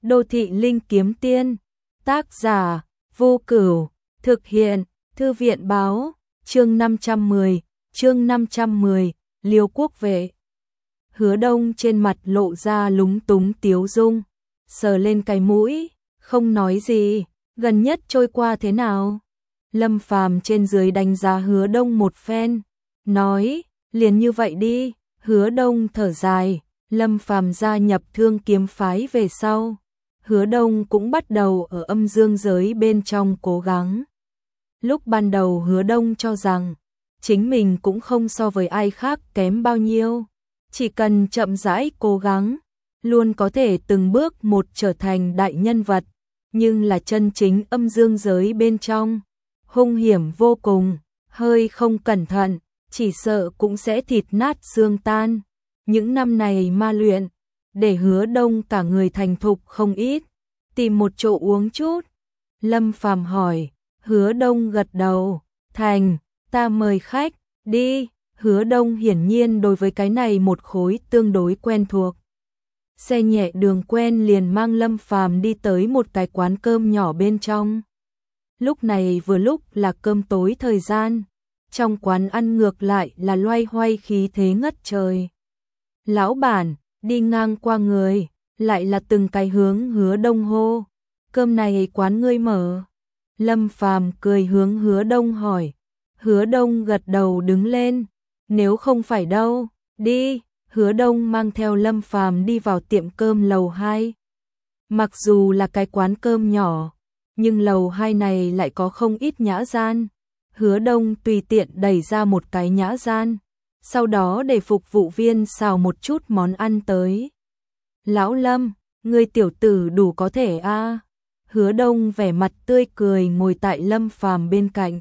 Đô thị linh kiếm tiên, tác giả, Vô Cửu, thực hiện, Thư viện báo, chương 510, Liêu quốc vệ. Hứa Đông trên mặt lộ ra lúng túng tiếu dung, sờ lên cái mũi, không nói gì, gần nhất trôi qua thế nào? Lâm Phàm trên dưới đánh giá Hứa Đông một phen, nói, liền như vậy đi. Hứa Đông thở dài, Lâm Phàm gia nhập Thương Kiếm phái về sau, Hứa Đông cũng bắt đầu ở âm dương giới bên trong cố gắng. Lúc ban đầu Hứa Đông cho rằng chính mình cũng không so với ai khác kém bao nhiêu, chỉ cần chậm rãi cố gắng, luôn có thể từng bước một trở thành đại nhân vật, nhưng là chân chính âm dương giới bên trong, hung hiểm vô cùng, hơi không cẩn thận, chỉ sợ cũng sẽ thịt nát xương tan. Những năm này ma luyện, để Hứa Đông cả người thành thục không ít, tìm một chỗ uống chút. Lâm Phàm hỏi, Hứa Đông gật đầu, thành, ta mời khách, đi. Hứa Đông hiển nhiên đối với cái này một khối tương đối quen thuộc. Xe nhẹ đường quen liền mang Lâm Phàm đi tới một cái quán cơm nhỏ bên trong. Lúc này vừa lúc là cơm tối thời gian, trong quán ăn ngược lại là loay hoay khí thế ngất trời. Lão bản, đi ngang qua người, lại là từng cái hướng Hứa Đông hô, cơm này quán ngươi mở. Lâm Phàm cười hướng Hứa Đông hỏi, Hứa Đông gật đầu đứng lên, nếu không phải đâu, đi. Hứa Đông mang theo Lâm Phàm đi vào tiệm cơm lầu 2. Mặc dù là cái quán cơm nhỏ, nhưng lầu 2 này lại có không ít nhã gian. Hứa Đông tùy tiện đẩy ra một cái nhã gian, sau đó để phục vụ viên xào một chút món ăn tới. Lão Lâm, ngươi tiểu tử đủ có thể a. Hứa Đông vẻ mặt tươi cười ngồi tại Lâm Phàm bên cạnh,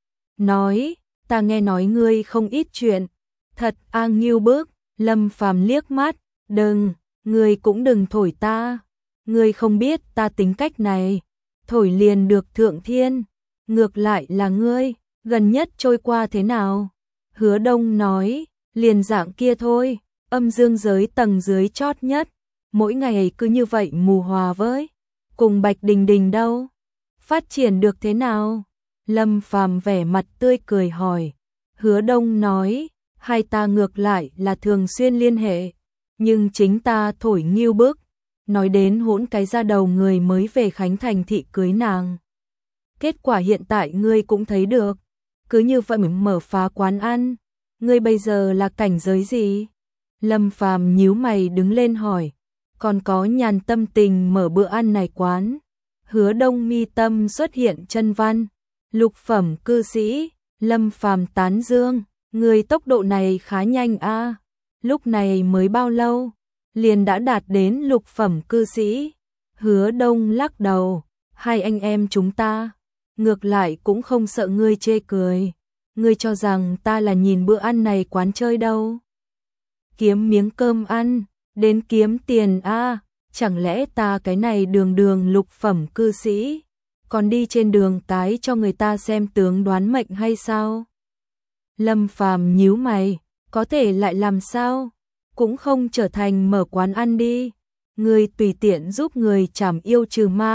nói, ta nghe nói ngươi không ít chuyện, thật a nghiêu bức. Lâm Phàm liếc mắt, đừng, ngươi cũng đừng thổi ta, ngươi không biết ta tính cách này, thổi liền được thượng thiên, ngược lại là ngươi, gần nhất trôi qua thế nào? Hứa Đông nói, liền dạng kia thôi, âm dương giới tầng dưới chót nhất, mỗi ngày cứ như vậy mù hòa với, cùng Bạch Đình Đình đâu, phát triển được thế nào? Lâm Phàm vẻ mặt tươi cười hỏi. Hứa Đông nói, hai ta ngược lại là thường xuyên liên hệ, nhưng chính ta thổi nghiêu bức, nói đến hỗn cái ra đầu người mới về Khánh Thành thị cưới nàng. Kết quả hiện tại ngươi cũng thấy được, cứ như vậy mở phá quán ăn, ngươi bây giờ là cảnh giới gì? Lâm Phàm nhíu mày đứng lên hỏi, còn có nhàn tâm tình mở bữa ăn này quán? Hứa Đông mi tâm xuất hiện chân văn, lục phẩm cư sĩ. Lâm Phàm tán dương, người tốc độ này khá nhanh a, lúc này mới bao lâu, liền đã đạt đến lục phẩm cư sĩ. Hứa Đông lắc đầu, hai anh em chúng ta, ngược lại cũng không sợ ngươi chê cười, ngươi cho rằng ta là nhìn bữa ăn này quán chơi đâu. Kiếm miếng cơm ăn, đến kiếm tiền a, chẳng lẽ ta cái này đường đường lục phẩm cư sĩ, còn đi trên đường cái cho người ta xem tướng đoán mệnh hay sao? Lâm Phàm nhíu mày, có thể lại làm sao? Cũng không trở thành mở quán ăn đi. Người tùy tiện giúp người trảm yêu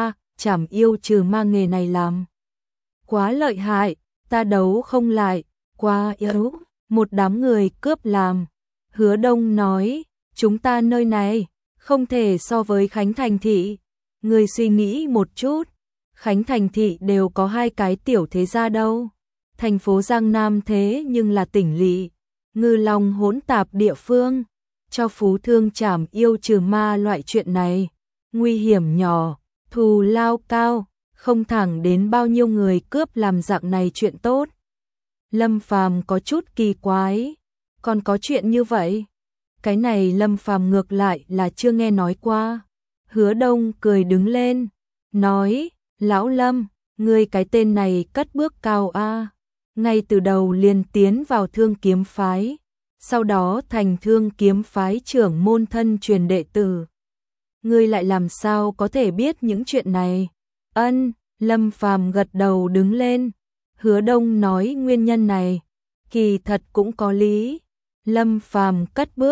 trừ ma nghề này làm quá lợi hại, ta đấu không lại, quá yếu, một đám người cướp làm. Hứa Đông nói, chúng ta nơi này không thể so với Khánh Thành thị. Người suy nghĩ một chút, Khánh Thành thị đều có hai cái tiểu thế gia đâu. Thành phố Giang Nam thế nhưng là tỉnh lỵ, ngư long hỗn tạp địa phương, cho phú thương trảm yêu trừ ma loại chuyện này, nguy hiểm nhỏ, thù lao cao, không thẳng đến bao nhiêu người cướp làm dạng này chuyện tốt. Lâm Phàm có chút kỳ quái, còn có chuyện như vậy? Cái này Lâm Phàm ngược lại là chưa nghe nói qua. Hứa Đông cười đứng lên, nói, Lão Lâm, ngươi cái tên này cất bước cao a, ngay từ đầu liền tiến vào Thương Kiếm phái, sau đó thành Thương Kiếm phái trưởng môn thân truyền đệ tử. Ngươi lại làm sao có thể biết những chuyện này? Ân, Lâm Phàm gật đầu đứng lên. Hứa Đông nói nguyên nhân này, kỳ thật cũng có lý. Lâm Phàm cất bước,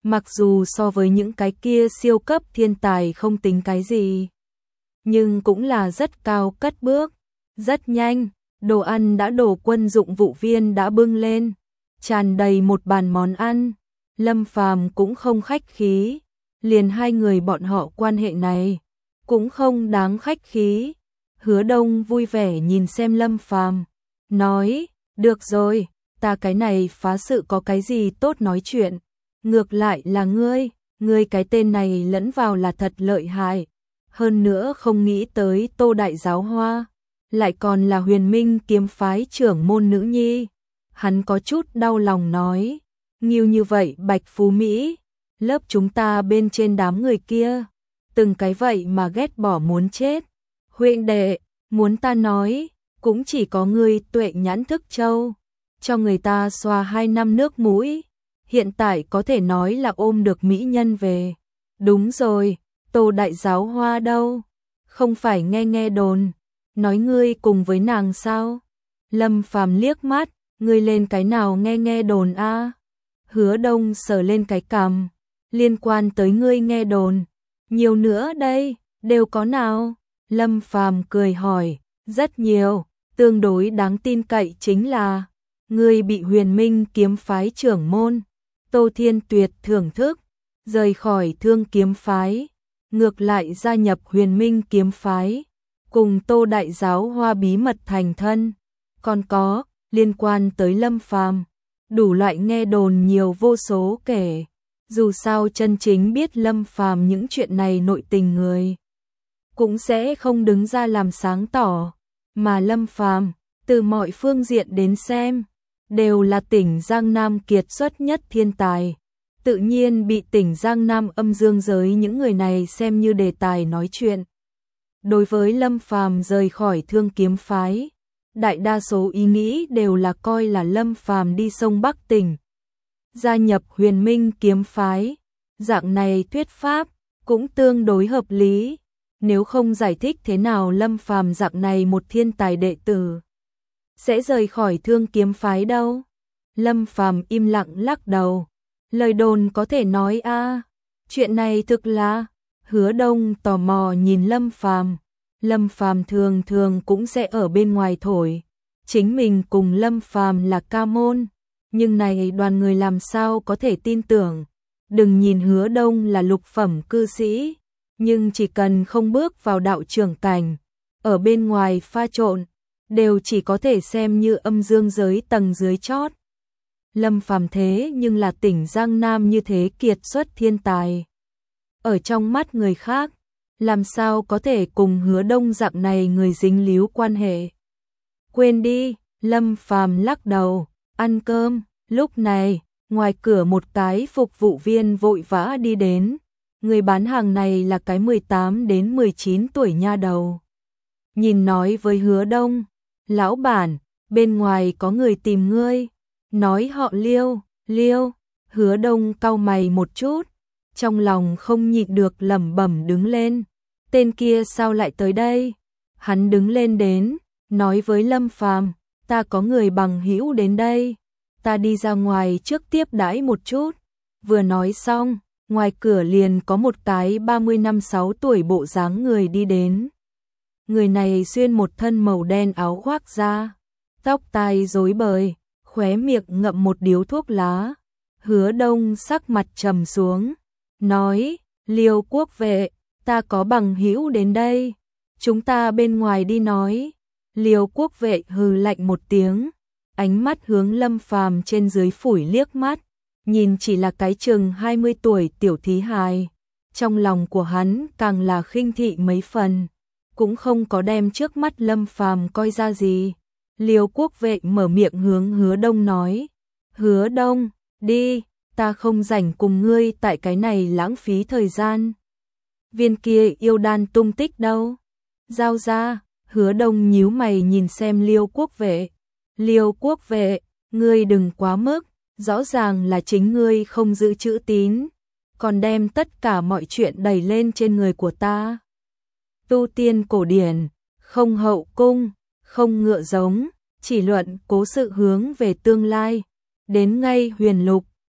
Mặc dù so với những cái kia siêu cấp thiên tài không tính cái gì, nhưng cũng là rất cao cất bước. Rất nhanh, đồ ăn đã đổ quân dụng vụ viên đã bưng lên, tràn đầy một bàn món ăn. Lâm Phàm cũng không khách khí, liền hai người bọn họ quan hệ này cũng không đáng khách khí. Hứa Đông vui vẻ nhìn xem Lâm Phàm, nói, được rồi, ta cái này phá sự có cái gì tốt nói chuyện, ngược lại là ngươi cái tên này lẫn vào là thật lợi hại, hơn nữa không nghĩ tới Tô đại giáo hoa, lại còn là Huyền Minh kiếm phái trưởng môn nữ nhi. Hắn có chút đau lòng nói, nhiều như vậy Bạch Phú Mỹ, lớp chúng ta bên trên đám người kia, từng cái vậy mà ghét bỏ muốn chết. Huynh đệ, muốn ta nói, cũng chỉ có ngươi tuệ nhãn thức châu, cho người ta xoa 2 năm nước mũi, hiện tại có thể nói là ôm được mỹ nhân về. Đúng rồi, Tô đại giáo hoa đâu? Không phải nghe đồn, nói ngươi cùng với nàng sao? Lâm Phàm liếc mắt, ngươi lên cái nào nghe đồn a? Hứa Đông sờ lên cái cằm, liên quan tới ngươi nghe đồn, nhiều nữa đây, đều có nào? Lâm Phàm cười hỏi, rất nhiều, tương đối đáng tin cậy chính là ngươi bị Huyền Minh kiếm phái trưởng môn Tô Thiên Tuyệt thưởng thức, rời khỏi Thương kiếm phái, ngược lại gia nhập Huyền Minh kiếm phái, cùng Tô đại giáo hoa bí mật thành thân. Còn có, liên quan tới Lâm Phàm, đủ loại nghe đồn nhiều vô số kể. Dù sao chân chính biết Lâm Phàm những chuyện này nội tình người cũng sẽ không đứng ra làm sáng tỏ, mà Lâm Phàm từ mọi phương diện đến xem đều là tỉnh Giang Nam kiệt xuất nhất thiên tài, tự nhiên bị tỉnh Giang Nam âm dương giới những người này xem như đề tài nói chuyện. Đối với Lâm Phàm rời khỏi Thương kiếm phái, đại đa số ý nghĩ đều là coi là Lâm Phàm đi sông Bắc tỉnh, gia nhập Huyền Minh kiếm phái. Dạng này thuyết pháp cũng tương đối hợp lý, nếu không giải thích thế nào Lâm Phàm dạng này một thiên tài đệ tử sẽ rời khỏi Thương kiếm phái đâu. Lâm Phàm im lặng lắc đầu, lời đồn có thể nói a, chuyện này thực là. Hứa Đông tò mò nhìn Lâm Phàm. Lâm Phàm thường thường cũng sẽ ở bên ngoài thổi, chính mình cùng Lâm Phàm là ca môn, nhưng này đoàn người làm sao có thể tin tưởng. Đừng nhìn Hứa Đông là lục phẩm cư sĩ, nhưng chỉ cần không bước vào đạo trưởng cảnh, ở bên ngoài pha trộn, đều chỉ có thể xem như âm dương giới tầng dưới chót. Lâm Phàm thế nhưng là tỉnh Giang Nam như thế kiệt xuất thiên tài, ở trong mắt người khác, làm sao có thể cùng Hứa Đông dạng này người dính líu quan hệ. Quên đi, Lâm Phàm lắc đầu, ăn cơm. Lúc này, ngoài cửa một cái phục vụ viên vội vã đi đến, người bán hàng này là cái 18 đến 19 tuổi nha đầu. Nhìn nói với Hứa Đông, lão bản, bên ngoài có người tìm ngươi, nói họ Liêu. Hứa Đông cau mày một chút, trong lòng không nhịn được lẩm bẩm đứng lên, tên kia sao lại tới đây? Hắn đứng lên đến, nói với Lâm Phàm, ta có người bằng hữu đến đây, ta đi ra ngoài trước tiếp đãi một chút. Vừa nói xong, ngoài cửa liền có một cái 35-6 tuổi bộ dáng người đi đến. Người này xuyên một thân màu đen áo khoác da, tóc tai rối bời, khóe miệng ngậm một điếu thuốc lá. Hứa Đông sắc mặt trầm xuống, nói, Liêu quốc vệ, ta có bằng hữu đến đây, chúng ta bên ngoài đi nói. Liêu quốc vệ hừ lạnh một tiếng, ánh mắt hướng Lâm Phàm trên dưới phủi liếc mắt, nhìn chỉ là cái chừng 20 tuổi tiểu thí hài, trong lòng của hắn càng là khinh thị mấy phần, cũng không có đem trước mắt Lâm Phàm coi ra gì. Liêu quốc vệ mở miệng hướng Hứa Đông nói, Hứa Đông, đi, ta không rảnh cùng ngươi tại cái này lãng phí thời gian. Viên kia yêu đan tung tích đâu? Giao ra. Hứa Đông nhíu mày nhìn xem Liêu quốc vệ. Liêu quốc vệ, ngươi đừng quá mức, rõ ràng là chính ngươi không giữ chữ tín, còn đem tất cả mọi chuyện đẩy lên trên người của ta. Tu tiên cổ điển, không hậu cung, không ngựa giống, chỉ luận cố sự hướng về tương lai, đến ngay huyền lục,